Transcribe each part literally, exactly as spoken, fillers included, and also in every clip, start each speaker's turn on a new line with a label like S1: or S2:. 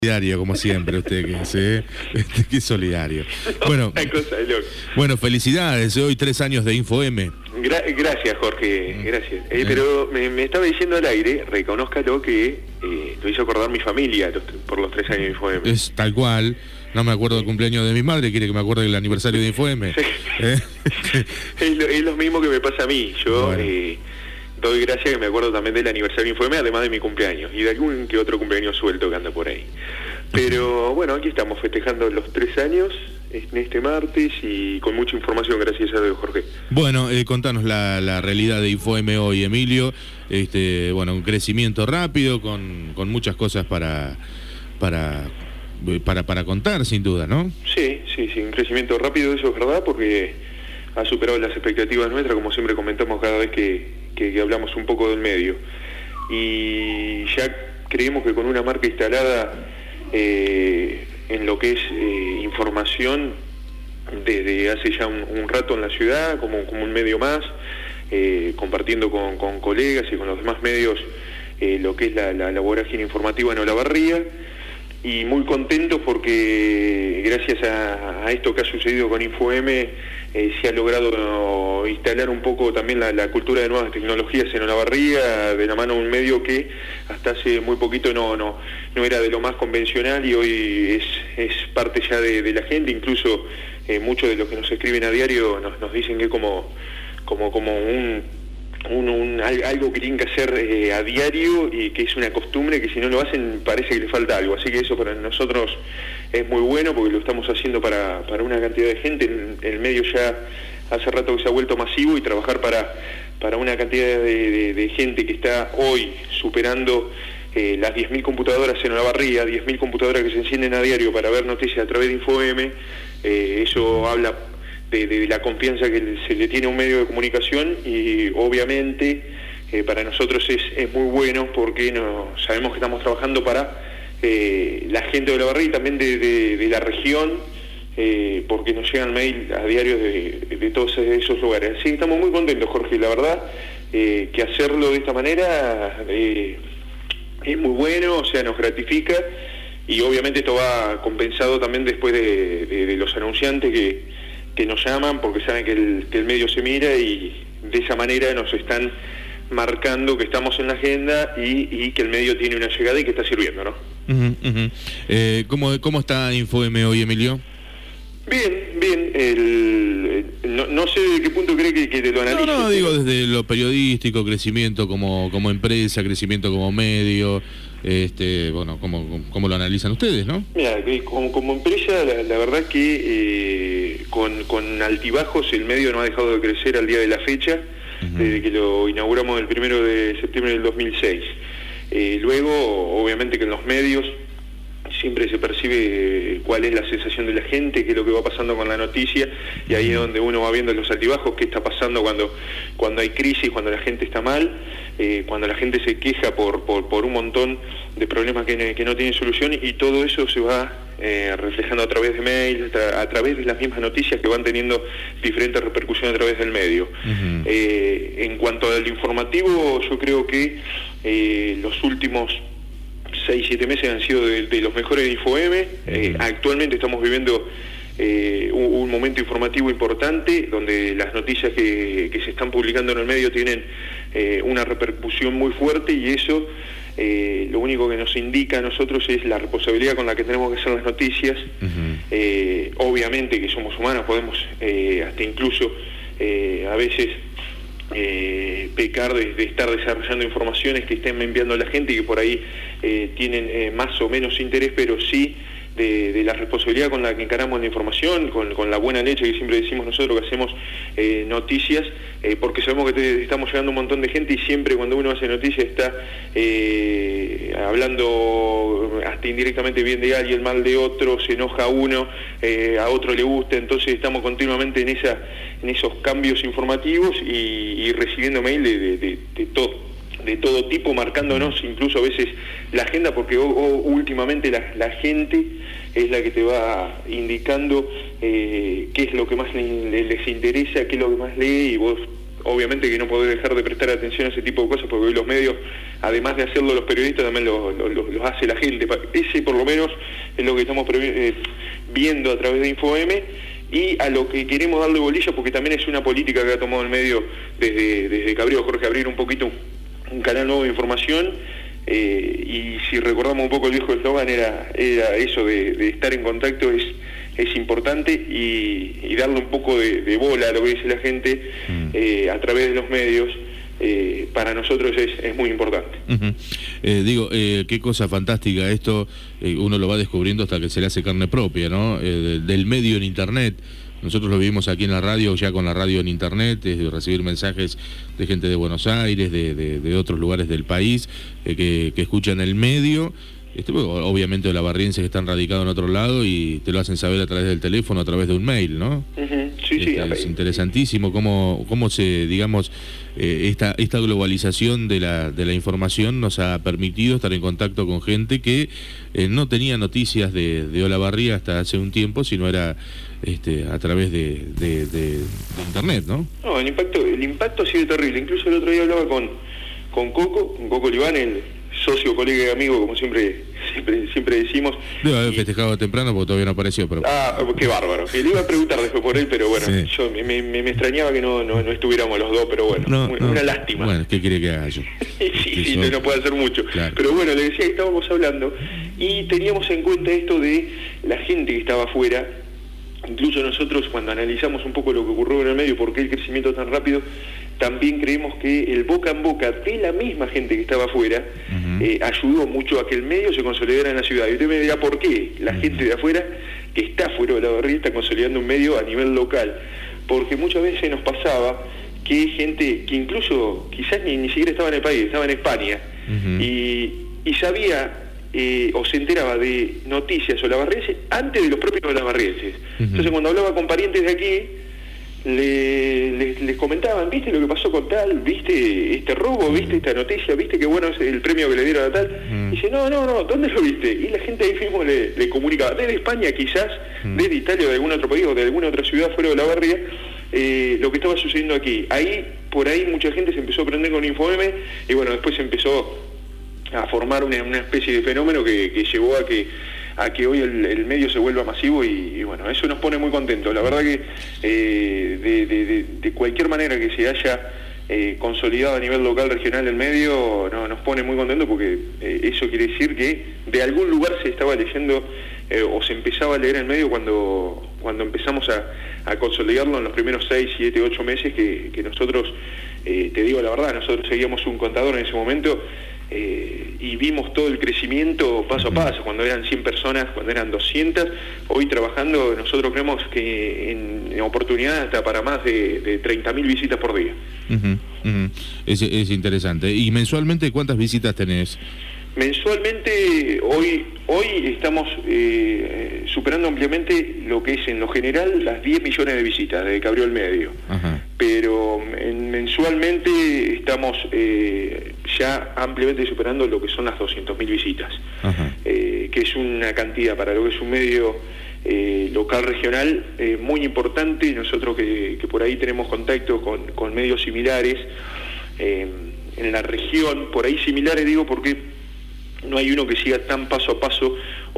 S1: Solidario, como siempre, usted que es, ¿eh? Qué solidario. Bueno, bueno, felicidades, hoy tres años de InfoM.
S2: Gra gracias, Jorge, gracias. Eh, pero me, me estaba diciendo al aire, reconózcalo, que eh, lo hizo acordar mi familia los, por los tres años de InfoM.
S1: Es tal cual, no me acuerdo del cumpleaños de mi madre, quiere que me acuerde del aniversario de InfoM.
S2: Sí.
S1: ¿Eh?
S2: es, lo, es lo mismo que me pasa a mí, yo... Bueno. Eh, doy gracias que me acuerdo también del aniversario de InfoM, además de mi cumpleaños, y de algún que otro cumpleaños suelto que anda por ahí. Pero bueno, aquí estamos festejando los tres años en este martes y con mucha información, gracias a Dios, Jorge.
S1: Bueno, eh, contanos la, la realidad de InfoM hoy, Emilio. Este, bueno, un crecimiento rápido, con, con muchas cosas para, para, para, para contar, sin duda, ¿no?
S2: Sí, sí, sí, un crecimiento rápido, eso es verdad, porque ha superado las expectativas nuestras, como siempre comentamos cada vez que... Que, que hablamos un poco del medio, y ya creemos que con una marca instalada eh, en lo que es eh, información desde hace ya un, un rato en la ciudad, como, como un medio más, eh, compartiendo con, con colegas y con los demás medios eh, lo que es la, la, la vorágine informativa en Olavarría, y muy contentos porque gracias a, a esto que ha sucedido con InfoM eh, se ha logrado no, instalar un poco también la, la cultura de nuevas tecnologías en Olavarría, de la mano de un medio que hasta hace muy poquito no no no era de lo más convencional, y hoy es, es parte ya de, de la gente. Incluso eh, muchos de los que nos escriben a diario nos, nos dicen que como como como un Un, un, algo que tienen que hacer eh, a diario, y que es una costumbre que si no lo hacen parece que le falta algo, así que eso para nosotros es muy bueno porque lo estamos haciendo para, para una cantidad de gente. El, el medio ya hace rato que se ha vuelto masivo, y trabajar para, para una cantidad de, de, de gente que está hoy superando eh, las diez mil computadoras en Olavarría, diez mil computadoras que se encienden a diario para ver noticias a través de InfoM, eh, eso habla De, de la confianza que se le tiene a un medio de comunicación, y obviamente eh, para nosotros es, es muy bueno porque no, sabemos que estamos trabajando para eh, la gente de Olavarría y también de, de, de la región, eh, porque nos llegan mail a diario de, de todos esos lugares. Así que estamos muy contentos, Jorge, la verdad, eh, que hacerlo de esta manera eh, es muy bueno, o sea, nos gratifica, y obviamente esto va compensado también después de, de, de los anunciantes que que nos llaman porque saben que el, que el medio se mira, y de esa manera nos están marcando que estamos en la agenda y, y que el medio tiene una llegada y que está sirviendo, ¿no?
S1: Uh-huh, uh-huh. Eh, ¿cómo, ¿Cómo está InfoM hoy, Emilio?
S2: Bien, bien. El, no, no sé de qué punto cree que, que te lo analice.
S1: No, no, digo desde lo periodístico, crecimiento como, como empresa, crecimiento como medio, este, bueno, ¿cómo, cómo lo analizan ustedes, no?
S2: Mira, como, como empresa, la, la verdad que eh, con, con altibajos el medio no ha dejado de crecer al día de la fecha, uh-huh. Desde que lo inauguramos el primero de septiembre del dos mil seis. Eh, luego, obviamente que en los medios siempre se percibe cuál es la sensación de la gente, qué es lo que va pasando con la noticia, y ahí es donde uno va viendo los altibajos, qué está pasando cuando cuando hay crisis, cuando la gente está mal, eh, cuando la gente se queja por, por, por un montón de problemas que, que no tienen solución, y todo eso se va eh, reflejando a través de mails, a, a través de las mismas noticias que van teniendo diferentes repercusiones a través del medio. Uh-huh. Eh, en cuanto al informativo, yo creo que eh, los últimos seis, siete meses han sido de, de los mejores de InfoM. Eh, actualmente estamos viviendo eh, un, un momento informativo importante, donde las noticias que, que se están publicando en el medio tienen eh, una repercusión muy fuerte, y eso eh, lo único que nos indica a nosotros es la responsabilidad con la que tenemos que hacer las noticias. Uh-huh. eh, obviamente que somos humanos, podemos eh, hasta incluso eh, a veces Eh, pecar de, de estar desarrollando informaciones que estén enviando a la gente y que por ahí eh, tienen eh, más o menos interés, pero sí de, de la responsabilidad con la que encaramos la información, con, con la buena leche que siempre decimos nosotros que hacemos eh, noticias, eh, porque sabemos que te, estamos llegando a un montón de gente, y siempre cuando uno hace noticias está eh, hablando hasta indirectamente bien de alguien, mal de otro, se enoja uno, eh, a otro le gusta, entonces estamos continuamente en esa en esos cambios informativos y, y recibiendo mail de, de, de, de todo de todo tipo, marcándonos incluso a veces la agenda, porque o, o, últimamente la, la gente es la que te va indicando eh, qué es lo que más les, les interesa, qué es lo que más lee, y vos obviamente que no podés dejar de prestar atención a ese tipo de cosas, porque hoy los medios además de hacerlo los periodistas, también lo, lo, lo, lo hace la gente. Ese por lo menos es lo que estamos eh, viendo a través de InfoM, y a lo que queremos darle bolilla, porque también es una política que ha tomado el medio desde, desde que abrió Jorge, abrir un poquito un canal nuevo de información, eh, y si recordamos un poco el viejo eslogan, era, era eso de, de estar en contacto es, es importante, y, y darle un poco de, de bola a lo que dice la gente mm. eh, a través de los medios. Eh, para nosotros es, es muy importante.
S1: Uh-huh. eh, digo, eh, qué cosa fantástica esto, eh, uno lo va descubriendo hasta que se le hace carne propia, ¿no? Eh, de, del medio en internet. Nosotros lo vivimos aquí en la radio, ya con la radio en internet, es recibir mensajes de gente de Buenos Aires, de, de, de otros lugares del país, eh, que, que escuchan el medio. Este, obviamente de lavarrienses que están radicados en otro lado y te lo hacen saber a través del teléfono, a través de un mail, ¿no?
S2: Uh-huh. Sí,
S1: este,
S2: sí.
S1: Es interesantísimo cómo, cómo se, digamos, eh, esta, esta globalización de la, de la información nos ha permitido estar en contacto con gente que eh, no tenía noticias de, de Olavarría hasta hace un tiempo, sino era este, a través de, de, de, de internet, ¿no?
S2: No, el impacto, el impacto ha sido terrible. Incluso el otro día hablaba con, con Coco, con Coco Oliván, el socio, colega y amigo, como siempre siempre siempre decimos.
S1: Debe haber
S2: y...
S1: festejado temprano porque todavía no apareció. Pero...
S2: Ah, qué bárbaro. Le iba a preguntar después por él, pero bueno,
S1: sí.
S2: yo me, me, me extrañaba que no, no, no estuviéramos los dos, pero bueno,
S1: no,
S2: una,
S1: no.
S2: una lástima.
S1: Bueno, ¿qué quiere que haga yo?
S2: sí, sí, no, no puede hacer mucho.
S1: Claro.
S2: Pero bueno, le decía que estábamos hablando y teníamos en cuenta esto de la gente que estaba afuera. Incluso nosotros, cuando analizamos un poco lo que ocurrió en el medio, por qué el crecimiento tan rápido, también creemos que el boca en boca de la misma gente que estaba afuera uh-huh. eh, ayudó mucho a que el medio se consolidara en la ciudad. Y usted me dirá por qué la uh-huh. gente de afuera, que está fuera de Olavarría, está consolidando un medio a nivel local. Porque muchas veces nos pasaba que gente que incluso quizás ni, ni siquiera estaba en el país, estaba en España, uh-huh. y, y sabía... Eh, o se enteraba de noticias olavarrienses antes de los propios olavarrienses. Uh-huh. Entonces cuando hablaba con parientes de aquí, le, les, les comentaban, ¿viste lo que pasó con tal? ¿Viste este robo? Uh-huh. ¿Viste esta noticia? ¿Viste qué bueno es el premio que le dieron a tal? Uh-huh. Y dice, no, no, no, ¿dónde lo viste? Y la gente ahí mismo le, le comunicaba, desde España quizás, uh-huh. desde Italia o de algún otro país o de alguna otra ciudad fuera de Olavarría, eh, lo que estaba sucediendo aquí. Ahí, por ahí mucha gente se empezó a aprender con InfoM y bueno, después se empezó a formar una, una especie de fenómeno que, que llevó a que a que hoy el, el medio se vuelva masivo y, y bueno, eso nos pone muy contentos. La verdad que eh, de, de, de, de cualquier manera que se haya eh, consolidado a nivel local, regional el medio, no, nos pone muy contentos porque eh, eso quiere decir que de algún lugar se estaba leyendo eh, o se empezaba a leer el medio cuando, cuando empezamos a, a consolidarlo en los primeros seis, siete, ocho meses que, que nosotros, eh, te digo la verdad, nosotros seguíamos un contador en ese momento. Eh, y vimos todo el crecimiento paso a paso, cuando eran cien personas, cuando eran doscientas, hoy trabajando nosotros creemos que en, en oportunidad hasta para más de, de treinta mil visitas por día.
S1: Uh-huh, uh-huh. Es, es interesante. ¿Y mensualmente cuántas visitas tenés?
S2: Mensualmente, hoy hoy estamos eh, superando ampliamente lo que es en lo general las diez millones de visitas desde que abrió el medio. Uh-huh. Pero en, mensualmente estamos eh, ya ampliamente superando lo que son las doscientas mil visitas, uh-huh. eh, que es una cantidad para lo que es un medio eh, local regional eh, muy importante. Nosotros que, que por ahí tenemos contacto con, con medios similares eh, en la región, por ahí similares digo porque no hay uno que siga tan paso a paso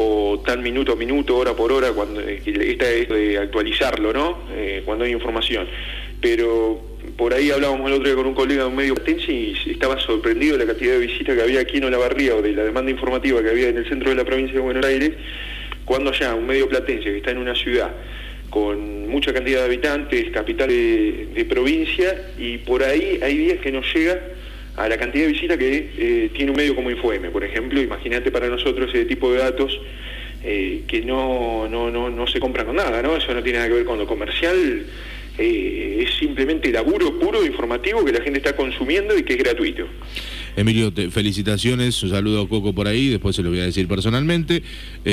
S2: o tan minuto a minuto, hora por hora, cuando esta es de actualizarlo, ¿no? Eh, cuando hay información. Pero por ahí hablábamos el otro día con un colega de un medio platense y estaba sorprendido de la cantidad de visitas que había aquí en Olavarría o de la demanda informativa que había en el centro de la provincia de Buenos Aires, cuando ya un medio platense que está en una ciudad con mucha cantidad de habitantes, capital de, de provincia, y por ahí hay días que nos llega a la cantidad de visitas que eh, tiene un medio como InfoM, por ejemplo. Imagínate para nosotros ese tipo de datos eh, que no, no, no, no se compran con nada, ¿no? Eso no tiene nada que ver con lo comercial, eh, es simplemente laburo puro informativo que la gente está consumiendo y que es gratuito.
S1: Emilio, te, felicitaciones, un saludo a Coco por ahí, después se lo voy a decir personalmente.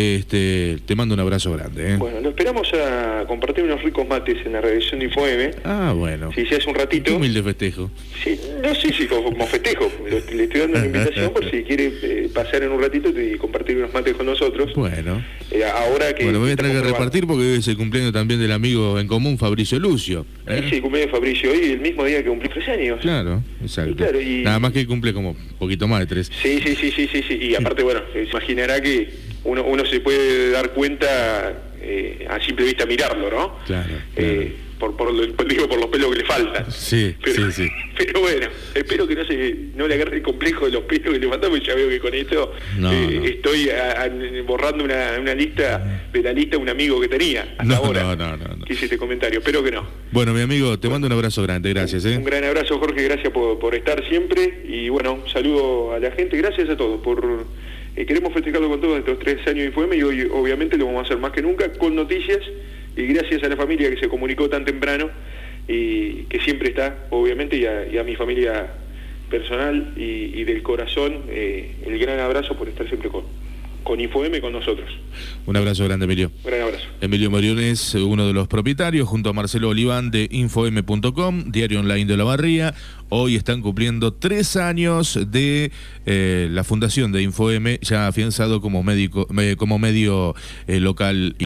S1: Este, te mando un abrazo grande. ¿eh?
S2: Bueno, lo esperamos a compartir unos ricos mates en la redacción de InfoM.
S1: Ah, bueno.
S2: Si se hace un ratito.
S1: Qué humilde festejo.
S2: Sí, no sé si como, como festejo, le estoy dando una invitación por si quiere eh, pasar en un ratito y compartir unos mates con nosotros.
S1: Bueno.
S2: Eh, ahora que
S1: bueno, me voy a tener que repartir porque hoy es el cumpleaños también del amigo en común, Fabricio Lucio. ¿eh?
S2: Sí, el cumpleaños de Fabricio, hoy el mismo día que cumplí tres años.
S1: Claro, exacto.
S2: Y claro, y...
S1: Nada más que cumple como un poquito más de tres.
S2: Sí, sí, sí, sí, sí, sí. Y aparte, bueno, se imaginará que uno, uno se puede dar cuenta eh, a simple vista mirarlo, ¿no?
S1: Claro.
S2: Eh,
S1: claro.
S2: Por, por, digo, por los pelos que le faltan.
S1: Sí,
S2: pero,
S1: sí, sí.
S2: Pero bueno, espero que no se no le agarre el complejo de los pelos que le faltan, porque ya veo que con esto
S1: no,
S2: eh,
S1: no.
S2: estoy a, a, borrando una, una lista de la lista de un amigo que tenía hasta
S1: No,
S2: ahora.
S1: no, no, no, no.
S2: Que hice este comentario, espero que no.
S1: Bueno, mi amigo, te mando un abrazo grande, gracias. ¿eh?
S2: Un gran abrazo, Jorge, gracias por, por estar siempre. Y bueno, un saludo a la gente, gracias a todos por... Eh, queremos festejarlo con todos estos tres años de Info M y hoy obviamente lo vamos a hacer más que nunca con noticias y gracias a la familia que se comunicó tan temprano y que siempre está, obviamente, y a, y a mi familia personal y, y del corazón, eh, el gran abrazo por estar siempre con, con Info M, con nosotros.
S1: Un abrazo grande, Emilio.
S2: Un gran abrazo.
S1: Emilio Moriones, uno de los propietarios, junto a Marcelo Oliván de info eme punto com, diario online de La Barría. Hoy están cumpliendo tres años de eh, la fundación de Info M, ya afianzado como, médico, eh, como medio eh, local.